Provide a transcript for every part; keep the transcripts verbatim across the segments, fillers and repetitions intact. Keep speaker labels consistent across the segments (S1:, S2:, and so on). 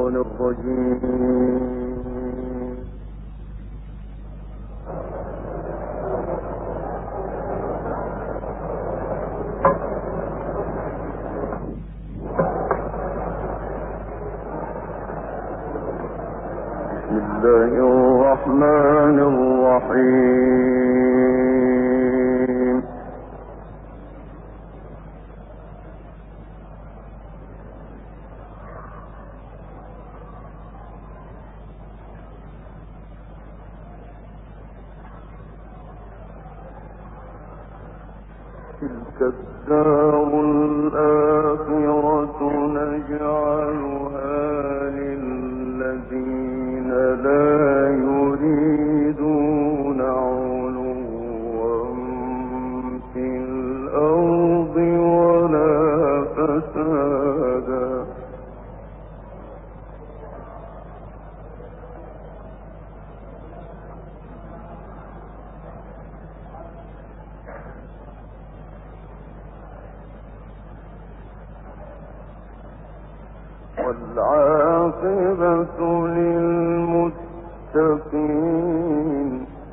S1: الشيطان الرجيم. بسم الله الرحمن الرحيم. تلك الدار الآخرة نجعلها للذين لا يريدون علوا في الأرض ولا فسادا. والعاقبة للمتقين.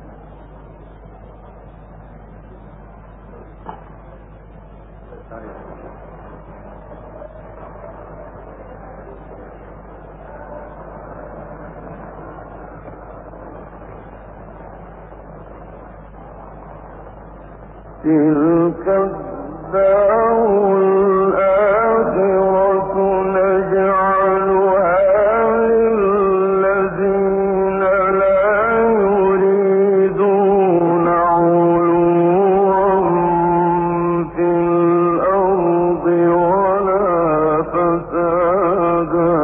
S1: تلك الدار الآخرة نجعلها للذين لا يريدون علوا في الأرض ولا فسادا.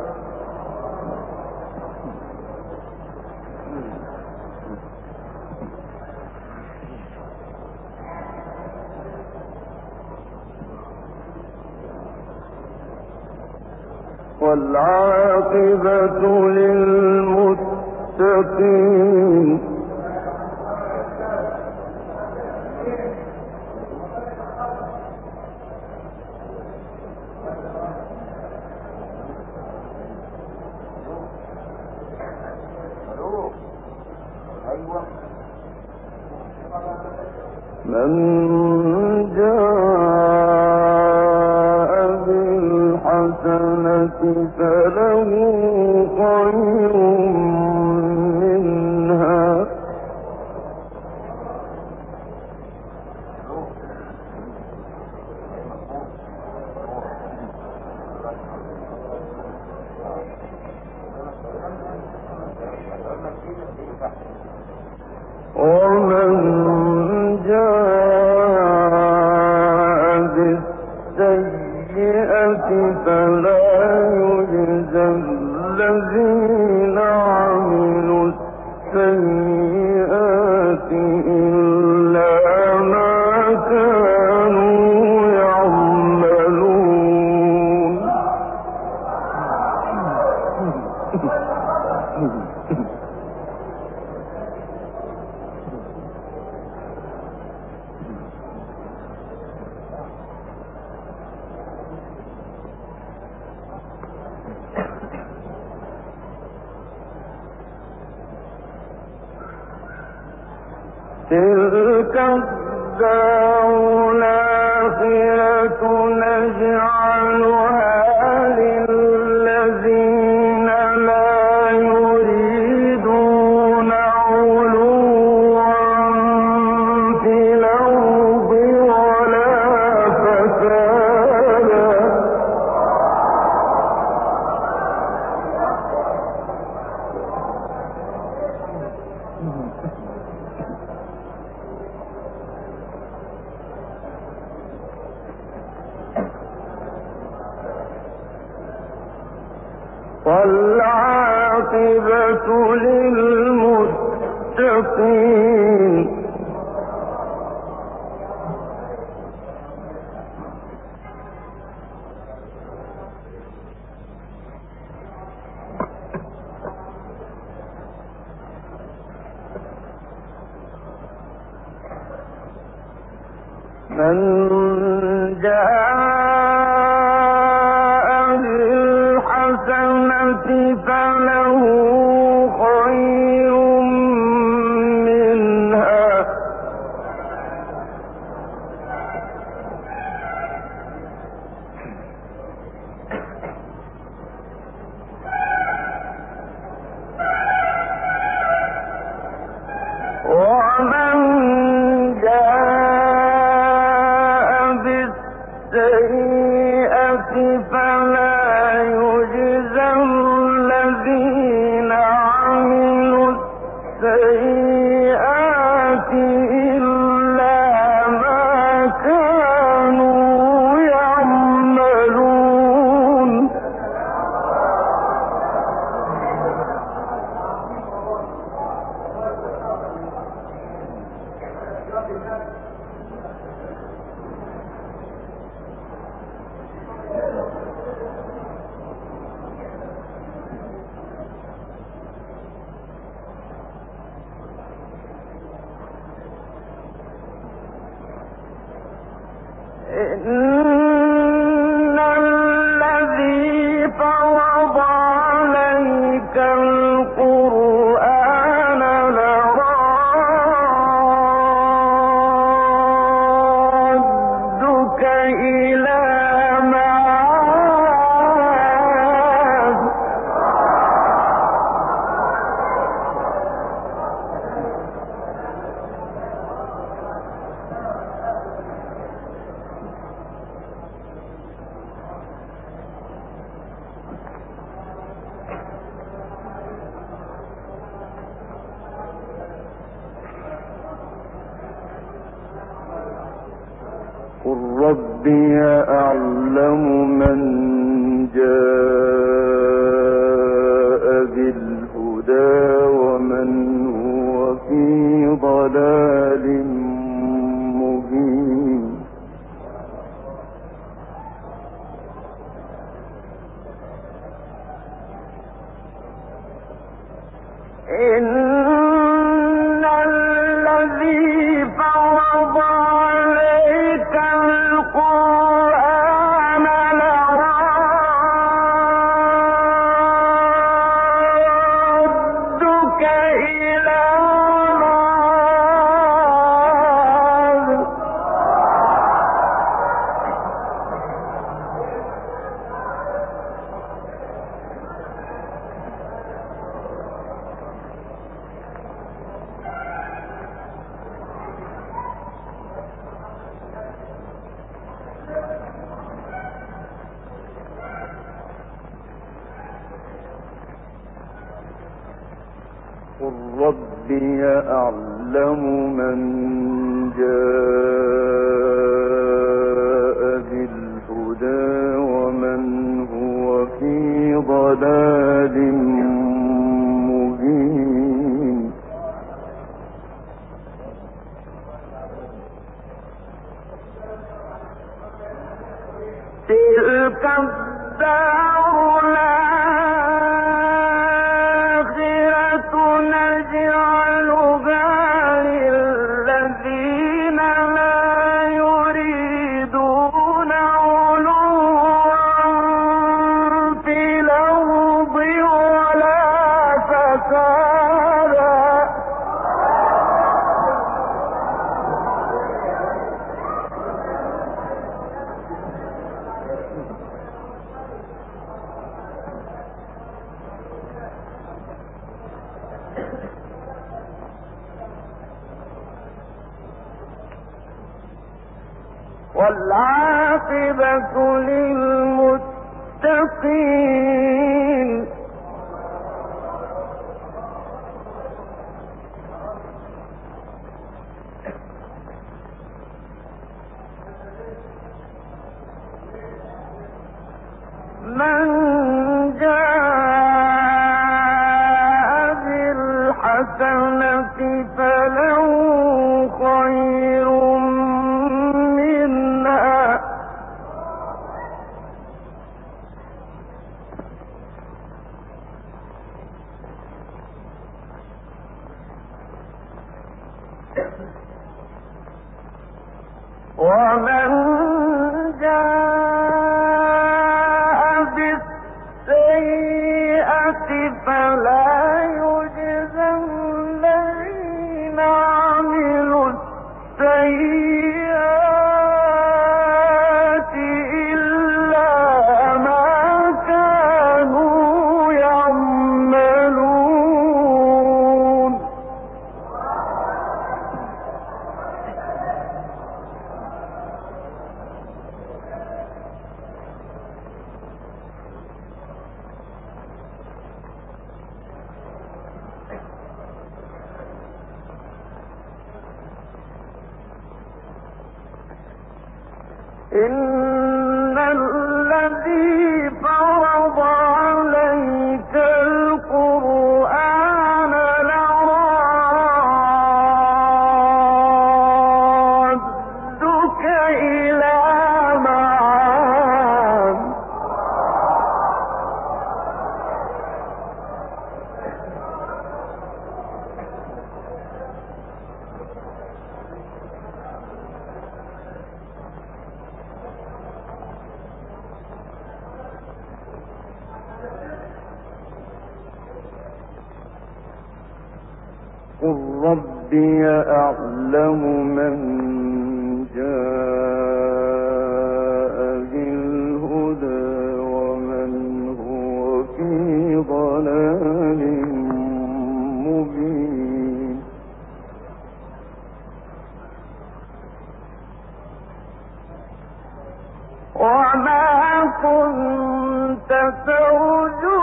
S1: والعاقبة للمتقين. من جاء بالحسنة فله خير منها ومن جاء بالسيئة فلا يجزى الذين عملوا السيئات إلا ما كانوا يعملون. تلك الدار الآخرة نجعلها للذين لا يريدون علوا في الأرض ولا فسادا. والعاقبة للمتقين. من جاء بالحسنة فله خير منها ومن جاء بالسيئة فلا يجزى الذين عملوا السيئات إلا ما كانوا يعملون إن الذي فرض عليك القرآن لرادك إلى معاد قل ربي أعلم من جاء بالهدى ومن هو في ضلال مبين إن الذي فرض عليك القرآن لرادك إلى معاد قل ربي أعلم من جاء بالهدى ومن هو في ضلال مبين تلك الدار الآخرة نجعلها للذين لا يريدون علوا في الأرض ولا فسادا والعاقبة للمتقين من جاء بالحسنة فله خير منها ومن جاء بالسيئة إن الذي فرض عليك القرآن لرادك إلى معاد قل ربي أعلم من جاء بالهدى ومن هو في ضلال مبين وما كنت ترجو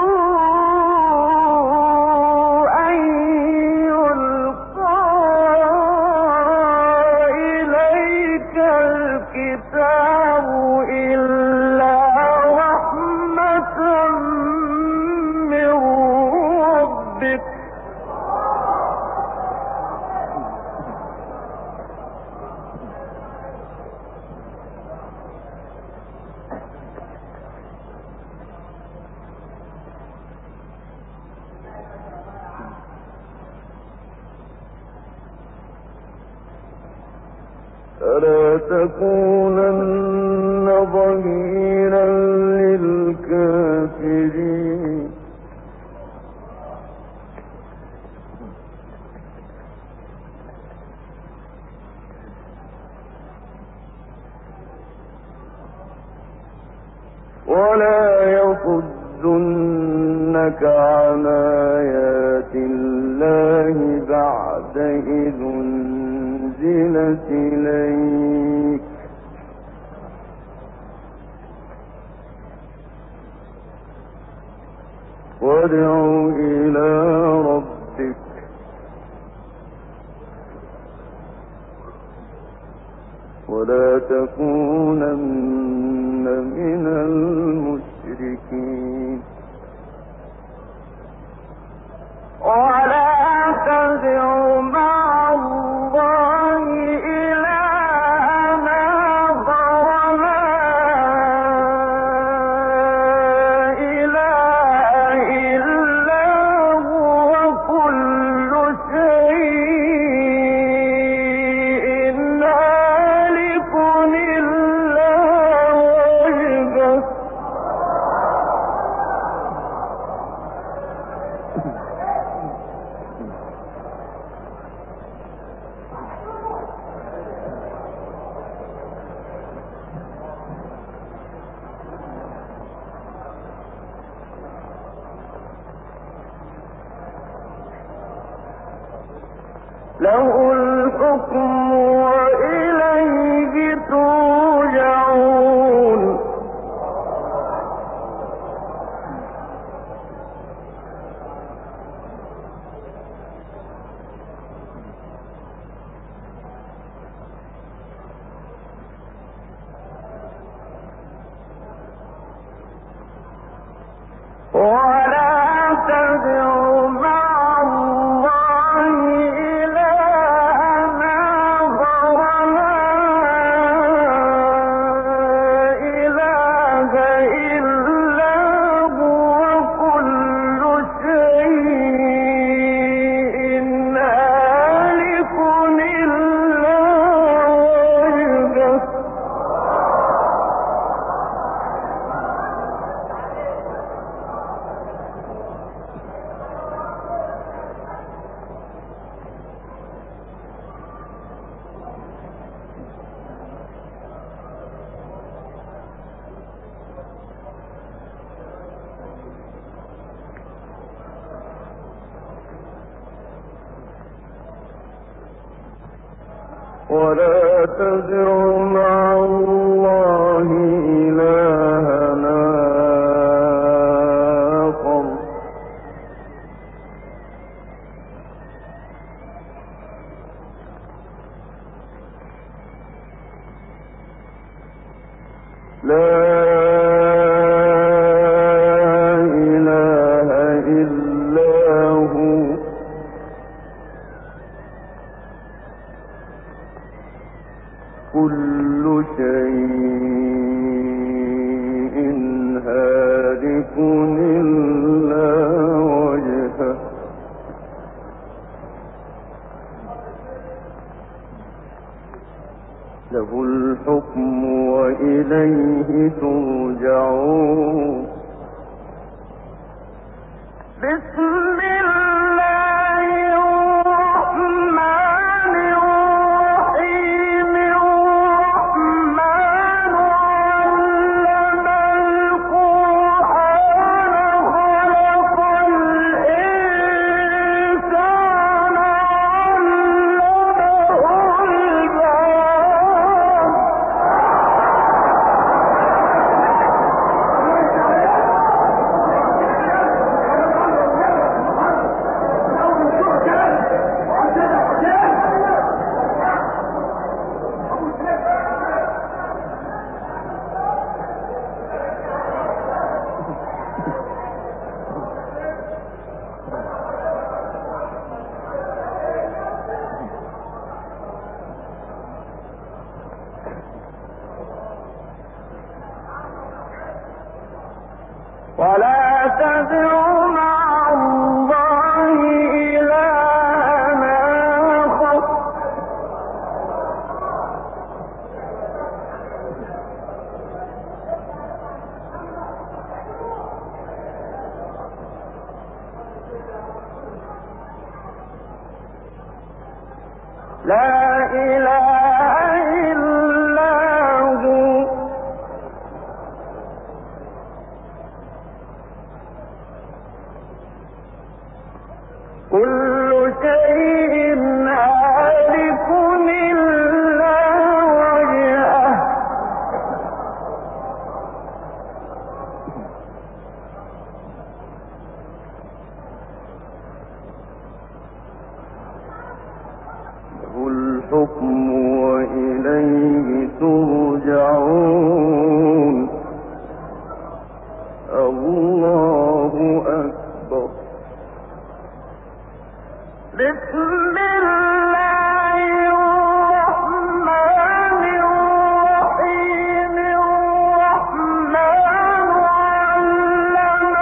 S1: فلا تكونن ظهيرا للكافرين ولا يصدنك عن آيات الله بعد إذ أنزلت إليك وادع إلى ربك ولا تكونن من المشركين ولا تدع مع الله إلهًا آخر لا إله إلا هو كل شيء هالك إلا وجهه له الحكم وإليه ترجعون ولا تدع مع الله إلهًا آخر لا إله إلا هو كل شيء هالك إلا وجهه ولا تدع مع الله إلهًا آخر إلا هو كل شيء هالك إلا وجهه له الحكم وإليه ترجعون. بسم الله الرحمن الرحيم الرحمن علم القرآن خلق الإنسان علمه البيان. ولا تدع مع الله إلها آخر لا إله إلا هو كل شيء هالك إلا وجهه له الحكم وإليه ترجعون. الله أكبر. بسم الله الرحمن الرحيم الرحمن علم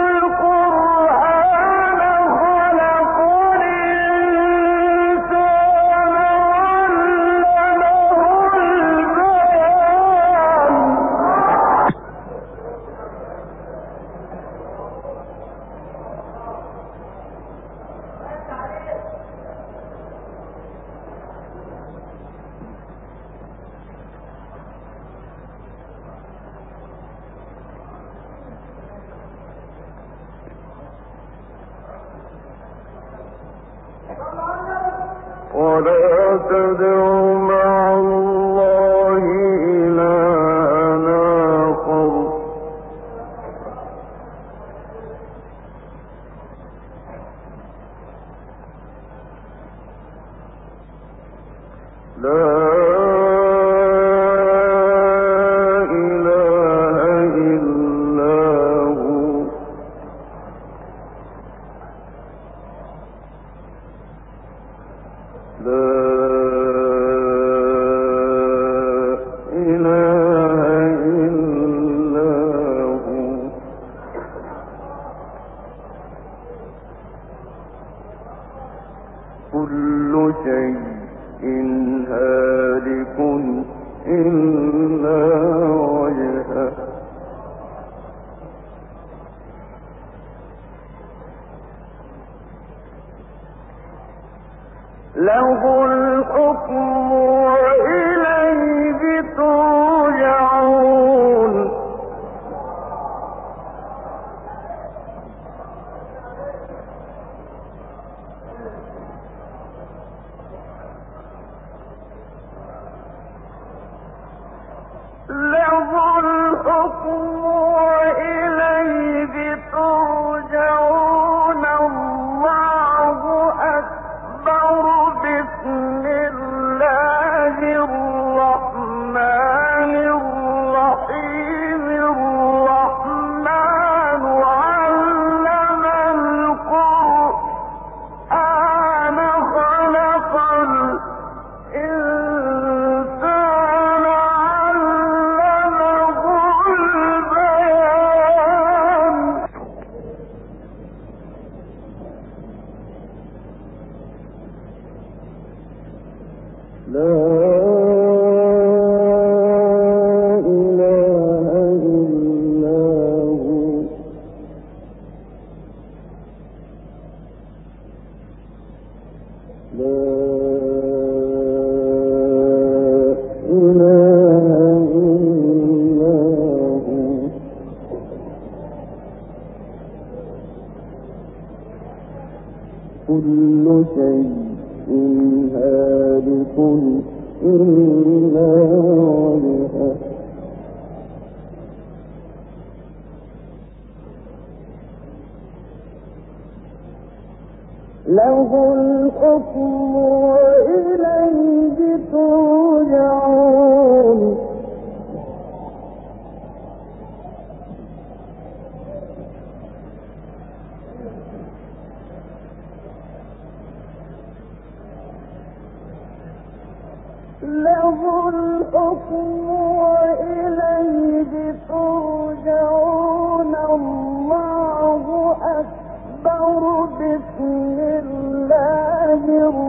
S1: القرآن خلق الإنسان علمه البيان. ولا تدع مع الله إلها آخر لا إله إلا هو لا إله إلا هو كل شيء هالك إلا وجهه له الحكم وإليه ترجعون. له الحكم وإليه ترجعون. الله أكبر. بسم الله كل شيء هالك إلا وجهه له الحكم وإليه ترجعون له الحكم وإليه ترجعون الله أكبر بسم الله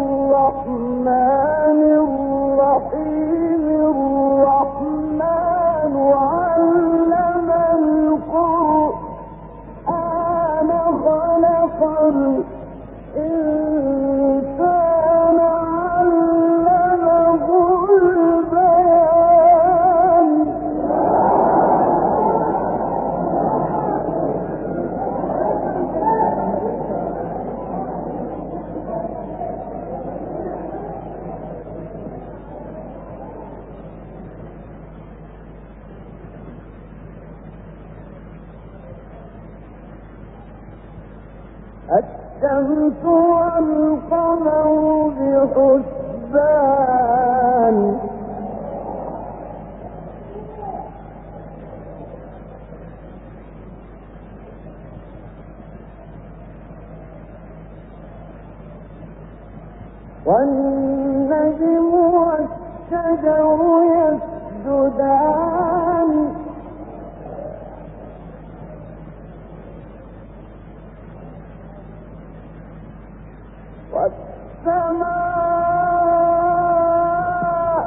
S1: الرحمن الرحيم الرحمن علم القرآن خلق الإنسان علمه البيان الشمس والقمر بحسبان والنجم والشجر يسجدان والسماء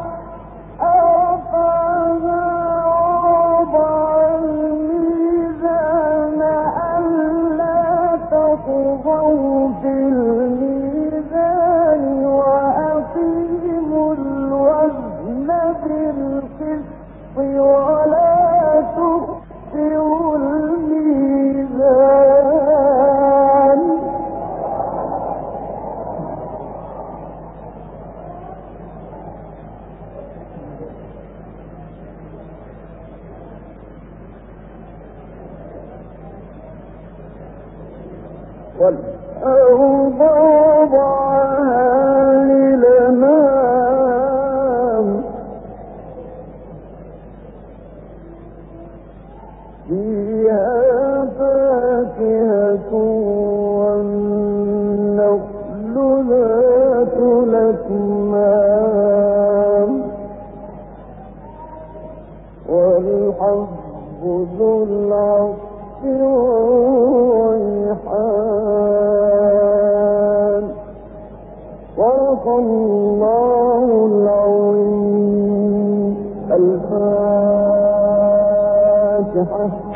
S1: رفعها ووضع الميزان ألا تطغوا في الميزان وأقيموا الوزن بالقسط ولا تخسروا الميزان والأرض وضعها للأنام فيها فاكهة والنخل ذات الأكمام والحب ذو العصف والريحان صدق الله العظيم. الفاتحة.